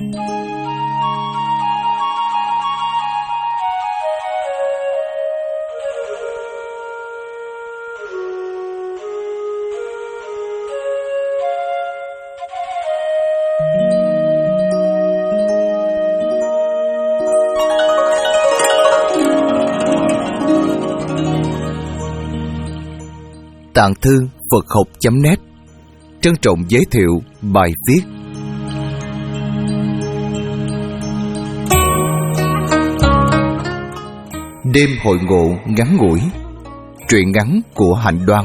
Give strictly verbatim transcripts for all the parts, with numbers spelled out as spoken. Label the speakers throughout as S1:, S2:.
S1: Tạng thư Phật học chấm net trân trọng giới thiệu bài viết Đêm hội ngộ ngắn ngủi, truyện ngắn của Hạnh Đoan.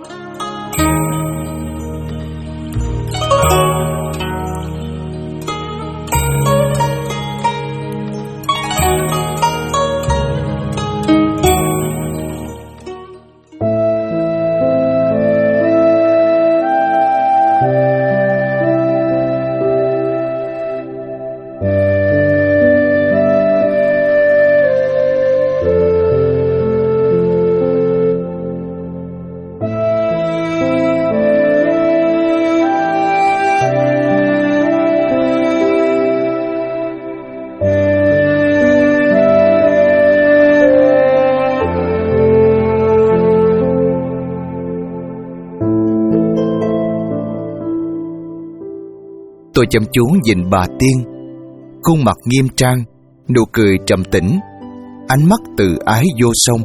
S1: Tôi chăm chú nhìn bà Tiên, khuôn mặt nghiêm trang, nụ cười trầm tĩnh, ánh mắt từ ái vô song.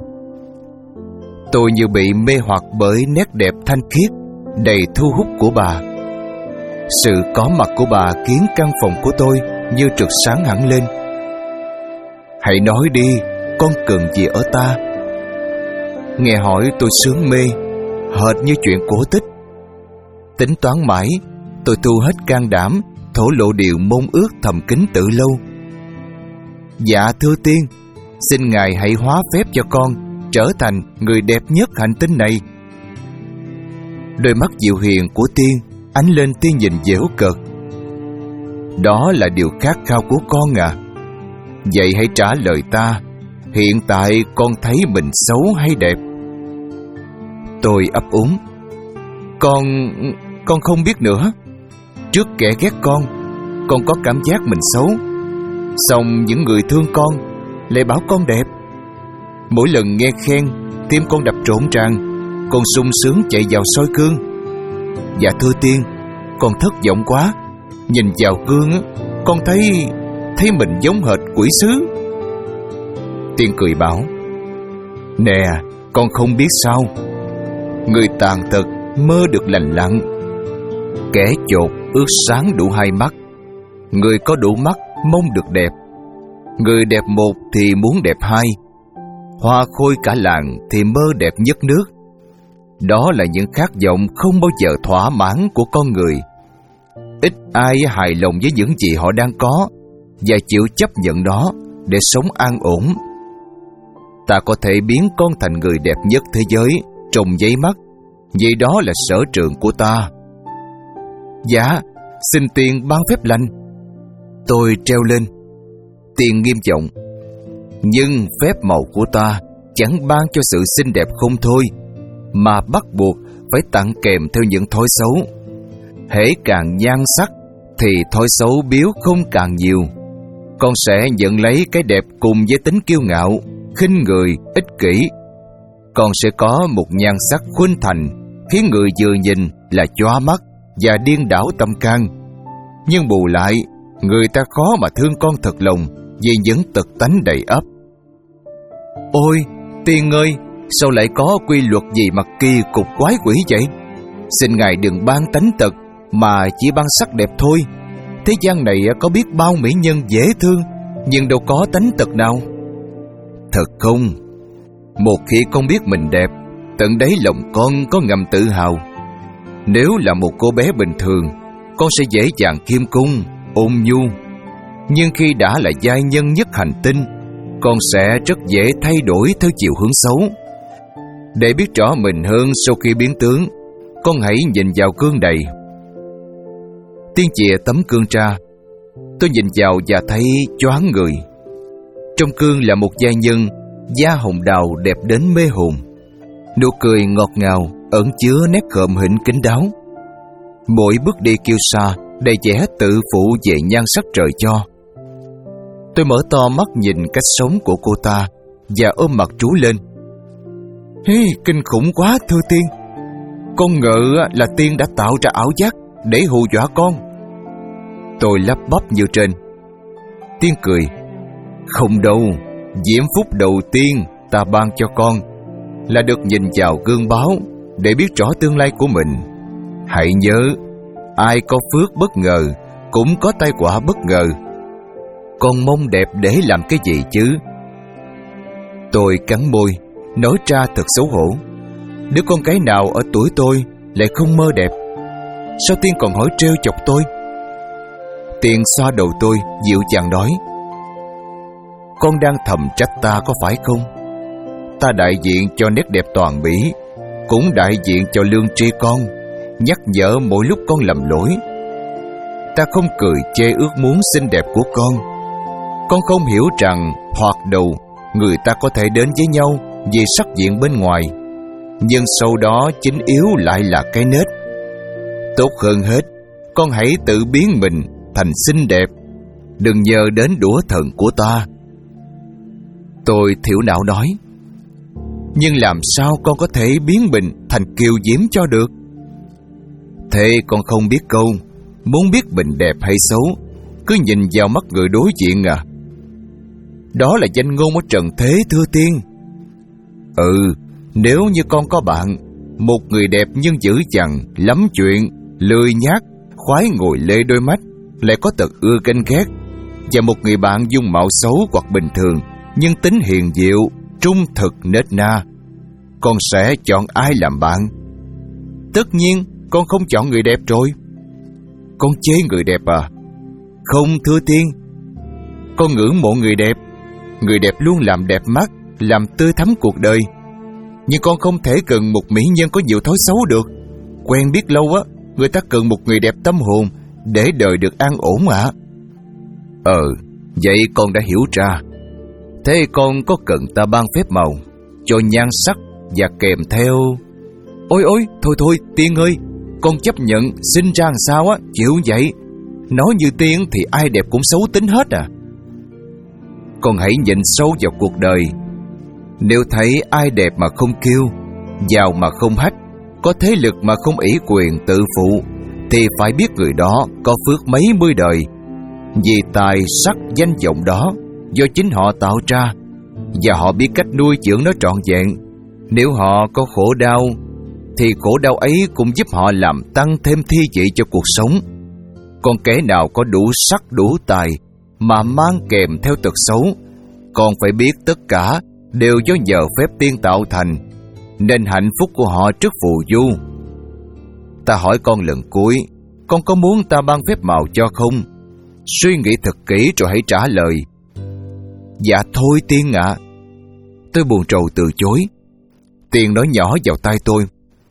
S1: Tôi như bị mê hoặc bởi nét đẹp thanh khiết, đầy thu hút của bà. Sự có mặt của bà khiến căn phòng của tôi như trực sáng hẳn lên. Hãy nói đi, con cần gì ở ta? Nghe hỏi tôi sướng mê, hệt như chuyện cổ tích. Tính toán mãi, tôi thu hết can đảm, thổ lộ điều mong ước thầm kín từ lâu. Dạ thưa Tiên, xin Ngài hãy hóa phép cho con trở thành người đẹp nhất hành tinh này. Đôi mắt dịu hiền của Tiên ánh lên tia nhìn dễu cợt. Đó là điều khát khao của con à? Vậy hãy trả lời ta, hiện tại con thấy mình xấu hay đẹp? Tôi ấp úng. Con... con không biết nữa. Trước kẻ ghét con, con có cảm giác mình xấu. Xong những người thương con lại bảo con đẹp. Mỗi lần nghe khen, tim con đập rộn ràng, con sung sướng chạy vào soi gương. Dạ thưa Tiên, con thất vọng quá. Nhìn vào gương, con thấy thấy mình giống hệt quỷ sứ. Tiên cười bảo: Nè, con không biết sao, người tàn tật mơ được lành lặn, kẻ chột ước sáng đủ hai mắt, người có đủ mắt mong được đẹp, người đẹp một thì muốn đẹp hai, hoa khôi cả làng thì mơ đẹp nhất nước. Đó là những khát vọng không bao giờ thỏa mãn của con người. Ít ai hài lòng với những gì họ đang có và chịu chấp nhận đó để sống an ổn. Ta có thể biến con thành người đẹp nhất thế giới trong giây mắt, vì đó là sở trường của ta. Dạ, xin Tiên ban phép lành. Tôi treo lên. Tiên nghiêm giọng: Nhưng phép màu của ta chẳng ban cho sự xinh đẹp không thôi, mà bắt buộc phải tặng kèm theo những thói xấu. Hễ càng nhan sắc thì thói xấu biếu không càng nhiều. Con sẽ nhận lấy cái đẹp cùng với tính kiêu ngạo, khinh người, ích kỷ. Con sẽ có một nhan sắc khuynh thành, khiến người vừa nhìn là chóa mắt và điên đảo tâm can. Nhưng bù lại, người ta khó mà thương con thật lòng vì những tật tánh đầy ắp. Ôi, Tiên ơi, sao lại có quy luật gì mà kỳ cục quái quỷ vậy? Xin Ngài đừng ban tánh tật, mà chỉ ban sắc đẹp thôi. Thế gian này có biết bao mỹ nhân dễ thương, nhưng đâu có tánh tật nào. Thật không? Một khi con biết mình đẹp, tận đáy lòng con có ngầm tự hào. Nếu là một cô bé bình thường, con sẽ dễ dàng khiêm cung, ôn nhu. Nhưng khi đã là giai nhân nhất hành tinh, con sẽ rất dễ thay đổi theo chiều hướng xấu. Để biết rõ mình hơn sau khi biến tướng, con hãy nhìn vào gương đầy. Tiên chìa tấm gương ra. Tôi nhìn vào và thấy choáng người. Trong gương là một giai nhân da hồng đào đẹp đến mê hồn. Nụ cười ngọt ngào ẩn chứa nét gợm hỉnh kín đáo. Mỗi bước đi kiêu sa đầy vẻ tự phụ về nhan sắc trời cho. Tôi mở to mắt nhìn cách sống của cô ta và ôm mặt trú lên. Hi, kinh khủng quá thưa Tiên. Con ngờ là Tiên đã tạo ra ảo giác để hù dọa con. Tôi lắp bắp như trên. Tiên cười. Không đâu, diễm phúc đầu tiên ta ban cho con là được nhìn vào gương báo để biết rõ tương lai của mình. Hãy nhớ, ai có phước bất ngờ cũng có tai họa bất ngờ. Con mong đẹp để làm cái gì chứ? Tôi cắn môi, nói ra thật xấu hổ. Đứa con gái nào ở tuổi tôi lại không mơ đẹp? Sao Tiên còn hỏi trêu chọc tôi? Tiên xoa đầu tôi, dịu dàng nói. Con đang thầm trách ta có phải không? Ta đại diện cho nét đẹp toàn bỉ, cũng đại diện cho lương tri con, nhắc nhở mỗi lúc con lầm lỗi. Ta không cười chê ước muốn xinh đẹp của con. Con không hiểu rằng thoạt đầu người ta có thể đến với nhau vì sắc diện bên ngoài, nhưng sau đó chính yếu lại là cái nết. Tốt hơn hết, con hãy tự biến mình thành xinh đẹp, đừng nhờ đến đũa thần của ta. Tôi thiểu não nói. Nhưng làm sao con có thể biến mình thành kiều diễm cho được? Thế con không biết câu, muốn biết mình đẹp hay xấu, cứ nhìn vào mắt người đối diện à? Đó là danh ngôn ở trần thế thưa Tiên. Ừ, nếu như con có bạn, một người đẹp nhưng dữ dằn, lắm chuyện, lười nhác, khoái ngồi lê đôi mắt, lại có tật ưa ganh ghét, và một người bạn dung mạo xấu hoặc bình thường nhưng tính hiền diệu, trung thực nết na, con sẽ chọn ai làm bạn? Tất nhiên con không chọn người đẹp rồi. Con chế người đẹp à? Không thưa Tiên. Con ngưỡng mộ người đẹp. Người đẹp luôn làm đẹp mắt, làm tươi thắm cuộc đời. Nhưng con không thể cần một mỹ nhân có nhiều thói xấu được. Quen biết lâu á, người ta cần một người đẹp tâm hồn để đời được an ổn ạ. À? Ờ, vậy con đã hiểu ra. Thế con có cần ta ban phép màu cho nhan sắc và kèm theo... Ôi ôi, thôi thôi Tiên ơi, con chấp nhận sinh ra làm sao á, chịu vậy. Nói như Tiên thì ai đẹp cũng xấu tính hết à. Con hãy nhìn sâu vào cuộc đời. Nếu thấy ai đẹp mà không kiêu, giàu mà không hách, có thế lực mà không ỷ quyền tự phụ, thì phải biết người đó có phước mấy mươi đời. Vì tài sắc danh vọng đó do chính họ tạo ra, và họ biết cách nuôi dưỡng nó trọn vẹn. Nếu họ có khổ đau, thì khổ đau ấy cũng giúp họ làm tăng thêm thi vị cho cuộc sống. Còn kẻ nào có đủ sắc đủ tài mà mang kèm theo tật xấu, còn phải biết tất cả đều do nhờ phép Tiên tạo thành, nên hạnh phúc của họ rất phù du. Ta hỏi con lần cuối, con có muốn ta ban phép màu cho không? Suy nghĩ thật kỹ rồi hãy trả lời. Dạ thôi Tiên ạ. À. Tôi buồn rầu từ chối. Tiên nói nhỏ vào tai tôi.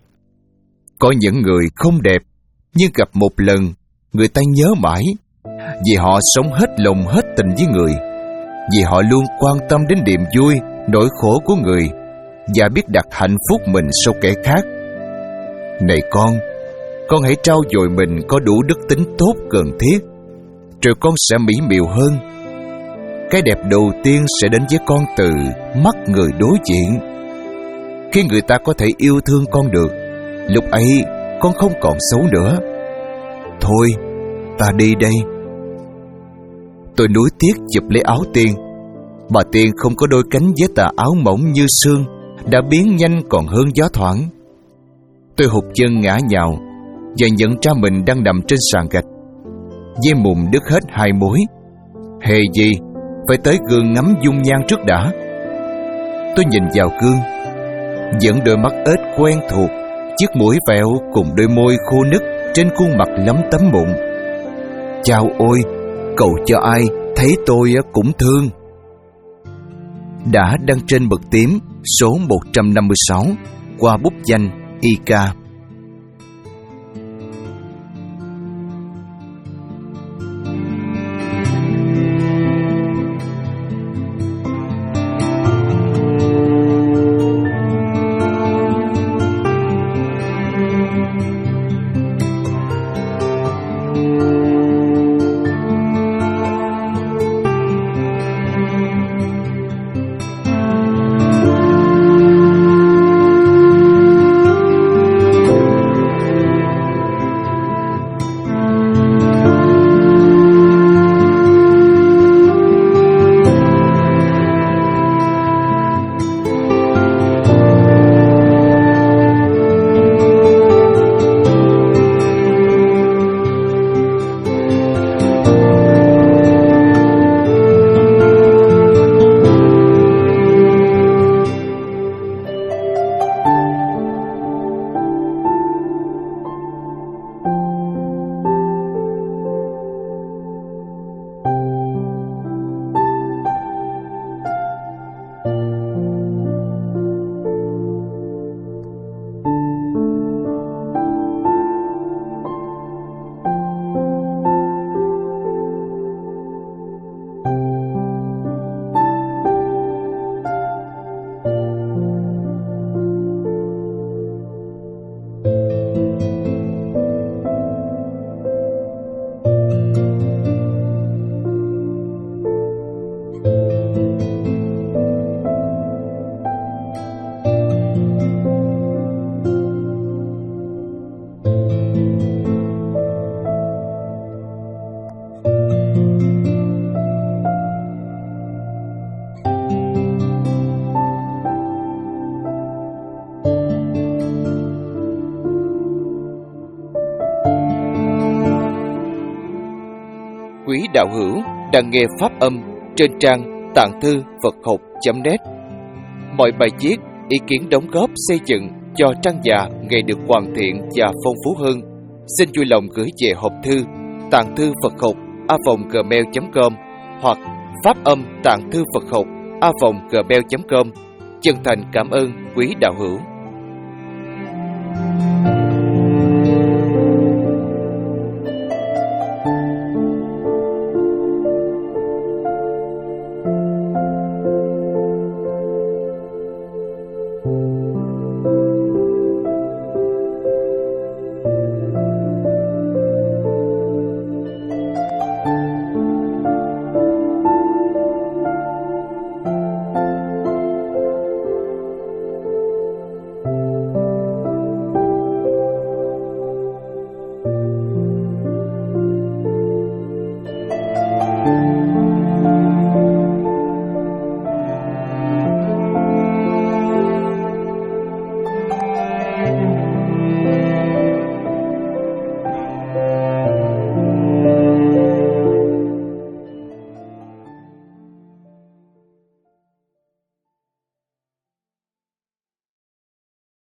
S1: Có những người không đẹp, nhưng gặp một lần người ta nhớ mãi, vì họ sống hết lòng hết tình với người, vì họ luôn quan tâm đến niềm vui, nỗi khổ của người, và biết đặt hạnh phúc mình sau kẻ khác. Này con, con hãy trau dồi mình có đủ đức tính tốt cần thiết, rồi con sẽ mỹ miều hơn. Cái đẹp đầu tiên sẽ đến với con từ mắt người đối diện. Khi người ta có thể yêu thương con được, lúc ấy con không còn xấu nữa. Thôi, ta đi đây. Tôi nuối tiếc chụp lấy áo Tiên. Bà Tiên không có đôi cánh với tà áo mỏng như sương, đã biến nhanh còn hơn gió thoảng. Tôi hụt chân ngã nhào và nhận ra mình đang nằm trên sàn gạch. Dây mùng đứt hết hai mối. Hề gì phải tới gương ngắm dung nhan trước đã. Tôi nhìn vào gương, vẫn đôi mắt ếch quen thuộc, chiếc mũi vẹo cùng đôi môi khô nứt trên khuôn mặt lấm tấm mụn. Chao ôi, cầu cho ai thấy tôi cũng thương. Đã đăng trên bậc tím số một trăm năm mươi sáu qua bút danh i ca.
S2: Thank you.
S1: đạo hữu đang nghe pháp âm trên trang tạng thư Phật học chấm net. Mọi bài viết, ý kiến đóng góp xây dựng cho trang già ngày được hoàn thiện và phong phú hơn, xin vui lòng gửi về hộp thư tạng thư Phật học a vòng gmail chấm com hoặc pháp âm tạng thư Phật học a vòng gmail chấm com. Chân thành cảm ơn quý đạo hữu.